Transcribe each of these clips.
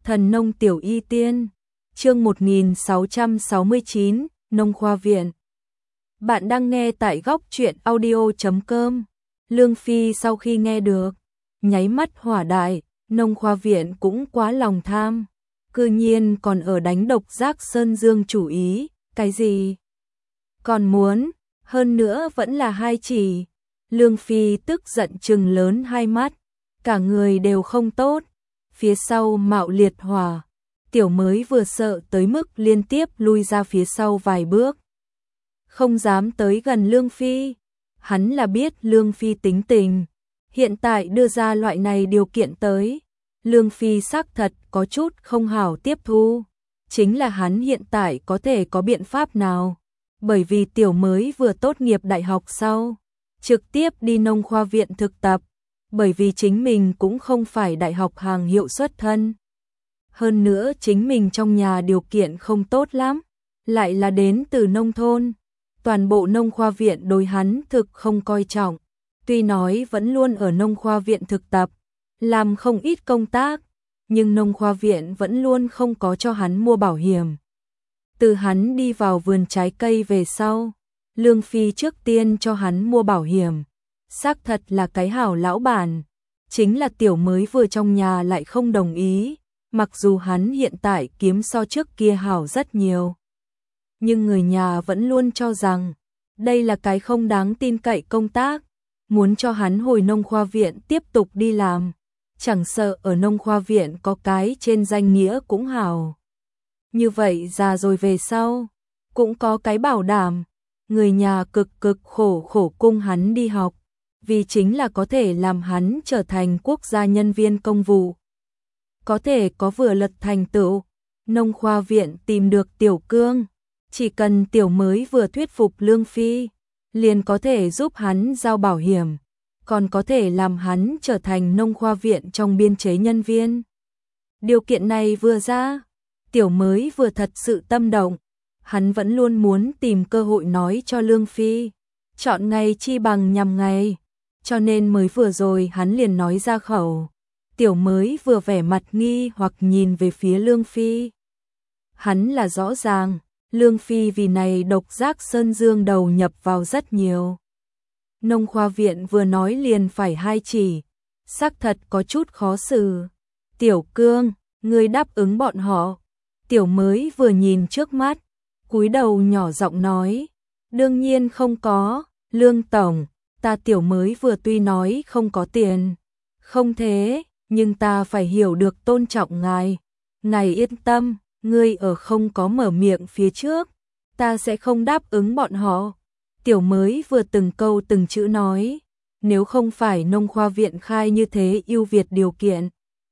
Thần nông tiểu y tiên, chương 1669, nông khoa viện. Bạn đang nghe tại góc truyện audio.com. Lương Phi sau khi nghe được, nháy mắt hỏa đại, nông khoa viện cũng quá lòng tham. Cư nhiên còn ở đánh độc giác Sơn Dương chủ ý, cái gì? Còn muốn, hơn nữa vẫn là hai chỉ. Lương Phi tức giận trừng lớn hai mắt, cả người đều không tốt. Phía sau mạo liệt hỏa, Tiểu Mới vừa sợ tới mức liên tiếp lui ra phía sau vài bước. Không dám tới gần Lương Phi, hắn là biết Lương Phi tính tình, hiện tại đưa ra loại này điều kiện tới. Lương Phi xác thật có chút không hảo tiếp thu, chính là hắn hiện tại có thể có biện pháp nào, bởi vì Tiểu Mới vừa tốt nghiệp đại học sau, trực tiếp đi nông khoa viện thực tập. Bởi vì chính mình cũng không phải đại học hàng hiệu xuất thân. Hơn nữa chính mình trong nhà điều kiện không tốt lắm, lại là đến từ nông thôn. Toàn bộ nông khoa viện đối hắn thực không coi trọng. Tuy nói vẫn luôn ở nông khoa viện thực tập, làm không ít công tác, nhưng nông khoa viện vẫn luôn không có cho hắn mua bảo hiểm. Từ hắn đi vào vườn trái cây về sau, Lương Phi trước tiên cho hắn mua bảo hiểm. Xác thật là cái hảo lão bản, chính là Tiểu Mới vừa trong nhà lại không đồng ý, mặc dù hắn hiện tại kiếm so trước kia hảo rất nhiều. Nhưng người nhà vẫn luôn cho rằng, đây là cái không đáng tin cậy công tác, muốn cho hắn hồi nông khoa viện tiếp tục đi làm, chẳng sợ ở nông khoa viện có cái trên danh nghĩa cũng hảo. Như vậy già rồi về sau, cũng có cái bảo đảm, người nhà cực khổ cung hắn đi học. Vì chính là có thể làm hắn trở thành quốc gia nhân viên công vụ. Có thể có vừa lật thành tựu, nông khoa viện tìm được Tiểu Cương, chỉ cần Tiểu Mới vừa thuyết phục Lương Phi, liền có thể giúp hắn giao bảo hiểm, còn có thể làm hắn trở thành nông khoa viện trong biên chế nhân viên. Điều kiện này vừa ra, Tiểu Mới vừa thật sự tâm động, hắn vẫn luôn muốn tìm cơ hội nói cho Lương Phi, chọn ngày chi bằng nhằm ngày. Cho nên mới vừa rồi hắn liền nói ra khẩu. Tiểu Mới vừa vẻ mặt nghi hoặc nhìn về phía Lương Phi. Hắn là rõ ràng, Lương Phi vì này độc giác Sơn Dương đầu nhập vào rất nhiều. Nông khoa viện vừa nói liền phải hai chỉ, xác thật có chút khó xử. Tiểu Cương, ngươi đáp ứng bọn họ. Tiểu Mới vừa nhìn trước mắt, cúi đầu nhỏ giọng nói. Đương nhiên không có, Lương Tổng. Ta Tiểu Mới vừa tuy nói không có tiền, không thế, nhưng ta phải hiểu được tôn trọng ngài. Ngài yên tâm, ngươi ở không có mở miệng phía trước, ta sẽ không đáp ứng bọn họ. Tiểu Mới vừa từng câu từng chữ nói, nếu không phải nông khoa viện khai như thế ưu việt điều kiện,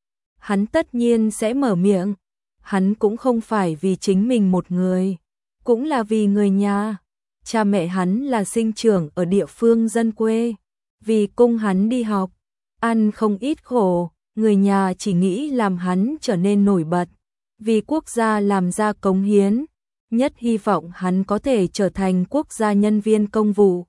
hắn tất nhiên sẽ mở miệng. Hắn cũng không phải vì chính mình một người, cũng là vì người nhà. Cha mẹ hắn là sinh trưởng ở địa phương dân quê, vì cung hắn đi học, ăn không ít khổ, người nhà chỉ nghĩ làm hắn trở nên nổi bật, vì quốc gia làm ra cống hiến, nhất hy vọng hắn có thể trở thành quốc gia nhân viên công vụ.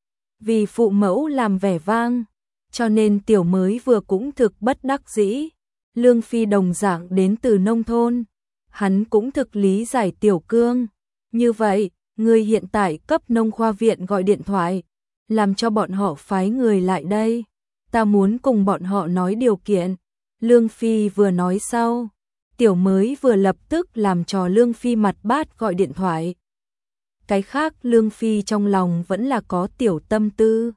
Vì phụ mẫu làm vẻ vang, cho nên Tiểu Mới vừa cũng thực bất đắc dĩ. Lương Phi đồng dạng đến từ nông thôn, hắn cũng thực lý giải Tiểu Cương, như vậy. Ngươi hiện tại cấp nông khoa viện gọi điện thoại, làm cho bọn họ phái người lại đây. Ta muốn cùng bọn họ nói điều kiện. Lương Phi vừa nói sau, Tiểu Mới vừa lập tức làm cho Lương Phi mặt bát gọi điện thoại. Cái khác Lương Phi trong lòng vẫn là có tiểu tâm tư.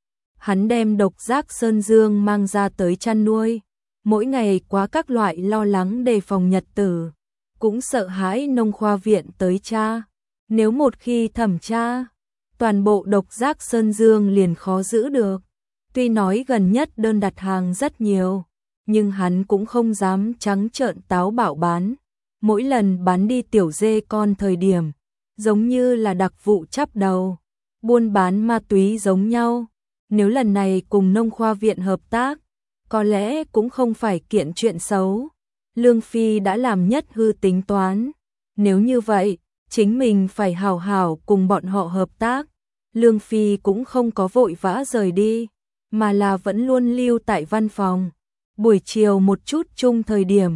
Hắn đem độc giác Sơn Dương mang ra tới chăn nuôi, mỗi ngày quá các loại lo lắng đề phòng nhật tử, cũng sợ hãi nông khoa viện tới tra. Nếu một khi thẩm tra, toàn bộ độc giác Sơn Dương liền khó giữ được. Tuy nói gần nhất đơn đặt hàng rất nhiều, nhưng hắn cũng không dám trắng trợn táo bạo bán. Mỗi lần bán đi tiểu dê con thời điểm, giống như là đặc vụ chắp đầu, buôn bán ma túy giống nhau. Nếu lần này cùng nông khoa viện hợp tác, có lẽ cũng không phải kiện chuyện xấu. Lương Phi đã làm nhất hư tính toán. Nếu như vậy, chính mình phải hảo hảo cùng bọn họ hợp tác. Lương Phi cũng không có vội vã rời đi, mà là vẫn luôn lưu tại văn phòng. Buổi chiều một chút chung thời điểm,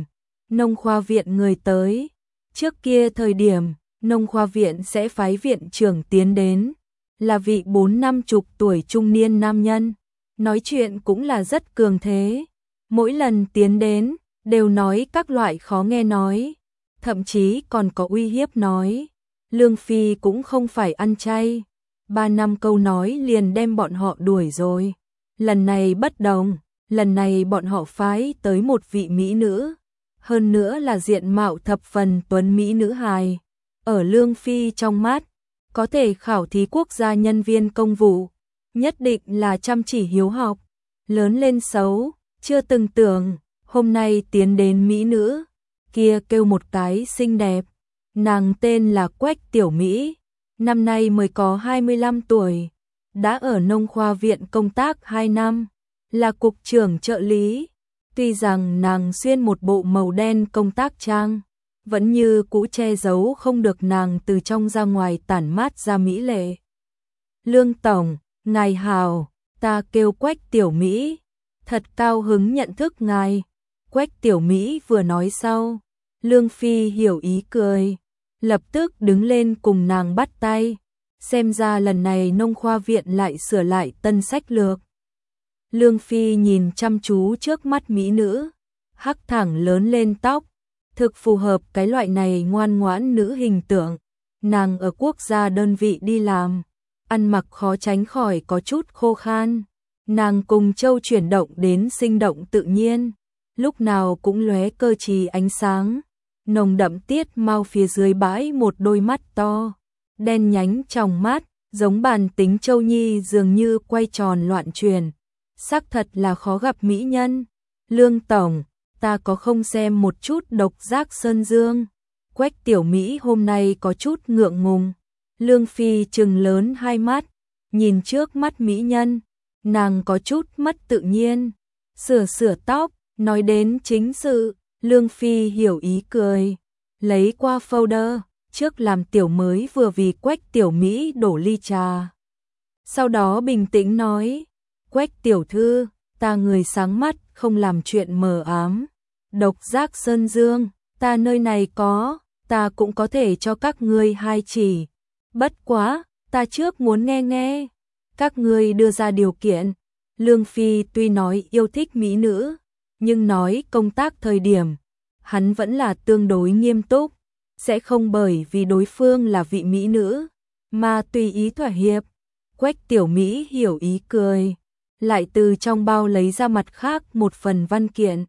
nông khoa viện người tới. Trước kia thời điểm, nông khoa viện sẽ phái viện trưởng tiến đến, là vị 40-50 tuổi trung niên nam nhân, nói chuyện cũng là rất cường thế. Mỗi lần tiến đến, đều nói các loại khó nghe nói, thậm chí còn có uy hiếp nói. Lương Phi cũng không phải ăn chay, 3 năm câu nói liền đem bọn họ đuổi rồi. Lần này bất đồng, lần này bọn họ phái tới một vị mỹ nữ, hơn nữa là diện mạo thập phần tuấn mỹ nữ hài. Ở Lương Phi trong mắt, có thể khảo thí quốc gia nhân viên công vụ, nhất định là chăm chỉ hiếu học, lớn lên xấu, chưa từng tưởng, hôm nay tiến đến mỹ nữ, kia kêu một cái xinh đẹp. Nàng tên là Quách Tiểu Mỹ, năm nay mới có 25 tuổi, đã ở nông khoa viện công tác 2 năm, là cục trưởng trợ lý. Tuy rằng nàng xuyên một bộ màu đen công tác trang, vẫn như cũ che giấu không được nàng từ trong ra ngoài tản mát ra mỹ lệ. Lương Tổng, ngài hào, ta kêu Quách Tiểu Mỹ, thật cao hứng nhận thức ngài. Quách Tiểu Mỹ vừa nói sau, Lương Phi hiểu ý cười, lập tức đứng lên cùng nàng bắt tay. Xem ra lần này nông khoa viện lại sửa lại tân sách lược. Lương Phi nhìn chăm chú trước mắt mỹ nữ, hắc thẳng lớn lên tóc, thực phù hợp cái loại này ngoan ngoãn nữ hình tượng. Nàng ở quốc gia đơn vị đi làm, ăn mặc khó tránh khỏi có chút khô khan. Nàng cùng Châu chuyển động đến sinh động tự nhiên, lúc nào cũng lóe cơ trí ánh sáng. Nồng đậm tiết mau phía dưới bãi một đôi mắt to, đen nhánh trong mắt, giống bàn tính Châu Nhi dường như quay tròn loạn chuyển. Xác thật là khó gặp mỹ nhân. Lương Tổng, ta có không xem một chút Độc Giác Sơn Dương? Quách Tiểu Mỹ hôm nay có chút ngượng ngùng. Lương Phi trừng lớn hai mắt, nhìn trước mắt mỹ nhân, nàng có chút mất tự nhiên. Sửa tóc, nói đến chính sự, Lương Phi hiểu ý cười, lấy qua folder, trước làm tiểu mới vừa vì Quách Tiểu Mỹ đổ ly trà. Sau đó bình tĩnh nói, Quách tiểu thư, ta người sáng mắt, không làm chuyện mờ ám. Độc Giác Sơn Dương, ta nơi này có, ta cũng có thể cho các ngươi hai chỉ. Bất quá, ta trước muốn nghe. Các ngươi đưa ra điều kiện. Lương Phi tuy nói yêu thích mỹ nữ, nhưng nói công tác thời điểm, hắn vẫn là tương đối nghiêm túc, sẽ không bởi vì đối phương là vị mỹ nữ, mà tùy ý thỏa hiệp. Quách Tiểu Mỹ hiểu ý cười, lại từ trong bao lấy ra mặt khác một phần văn kiện.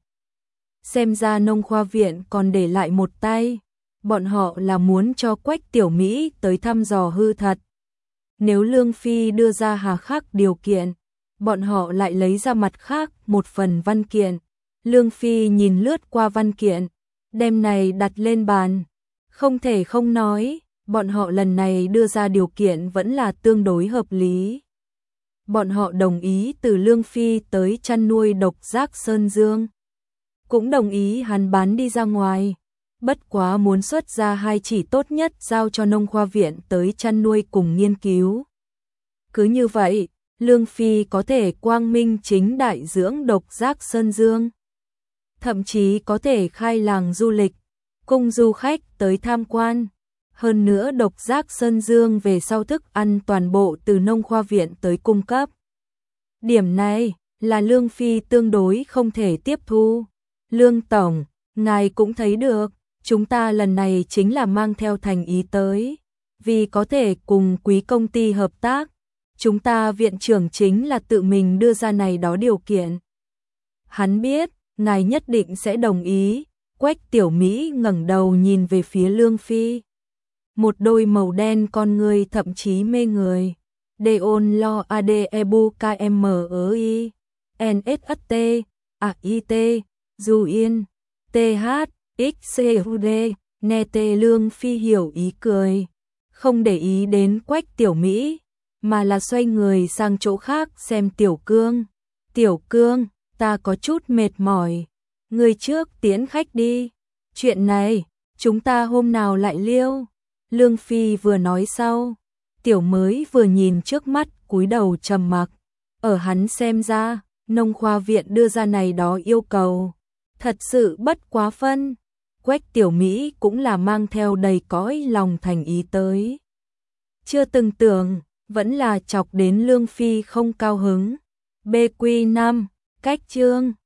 Xem ra nông khoa viện còn để lại một tay, bọn họ là muốn cho Quách Tiểu Mỹ tới thăm dò hư thật. Nếu Lương Phi đưa ra hà khắc điều kiện, bọn họ lại lấy ra mặt khác một phần văn kiện. Lương Phi nhìn lướt qua văn kiện, đem này đặt lên bàn. Không thể không nói, bọn họ lần này đưa ra điều kiện vẫn là tương đối hợp lý. Bọn họ đồng ý từ Lương Phi tới chăn nuôi Độc Giác Sơn Dương, cũng đồng ý hắn bán đi ra ngoài, bất quá muốn xuất ra hai chỉ tốt nhất giao cho nông khoa viện tới chăn nuôi cùng nghiên cứu. Cứ như vậy, Lương Phi có thể quang minh chính đại dưỡng Độc Giác Sơn Dương, thậm chí có thể khai làng du lịch, cung du khách tới tham quan. Hơn nữa Độc Giác Sơn Dương về sau thức ăn toàn bộ từ nông khoa viện tới cung cấp. Điểm này là Lương Phi tương đối không thể tiếp thu. Lương Tổng, ngài cũng thấy được, chúng ta lần này chính là mang theo thành ý tới, vì có thể cùng quý công ty hợp tác. Chúng ta viện trưởng chính là tự mình đưa ra này đó điều kiện. Hắn biết, ngài nhất định sẽ đồng ý. Quách Tiểu Mỹ ngẩng đầu nhìn về phía Lương Phi. Một đôi màu đen con người thậm chí mê người. Deon lo adebu kmei nst ait du yên th xcud nete. Lương Phi hiểu ý cười, không để ý đến Quách Tiểu Mỹ, mà là xoay người sang chỗ khác xem Tiểu Cương. Tiểu Cương, ta có chút mệt mỏi, người trước tiễn khách đi. Chuyện này, chúng ta hôm nào lại liêu. Lương Phi vừa nói sau, Tiểu mới vừa nhìn trước mắt cúi đầu trầm mặc. Ở hắn xem ra, nông khoa viện đưa ra này đó yêu cầu, thật sự bất quá phân. Quách Tiểu Mỹ cũng là mang theo đầy cõi lòng thành ý tới. Chưa từng tưởng, vẫn là chọc đến Lương Phi không cao hứng. BQ 5, cách chương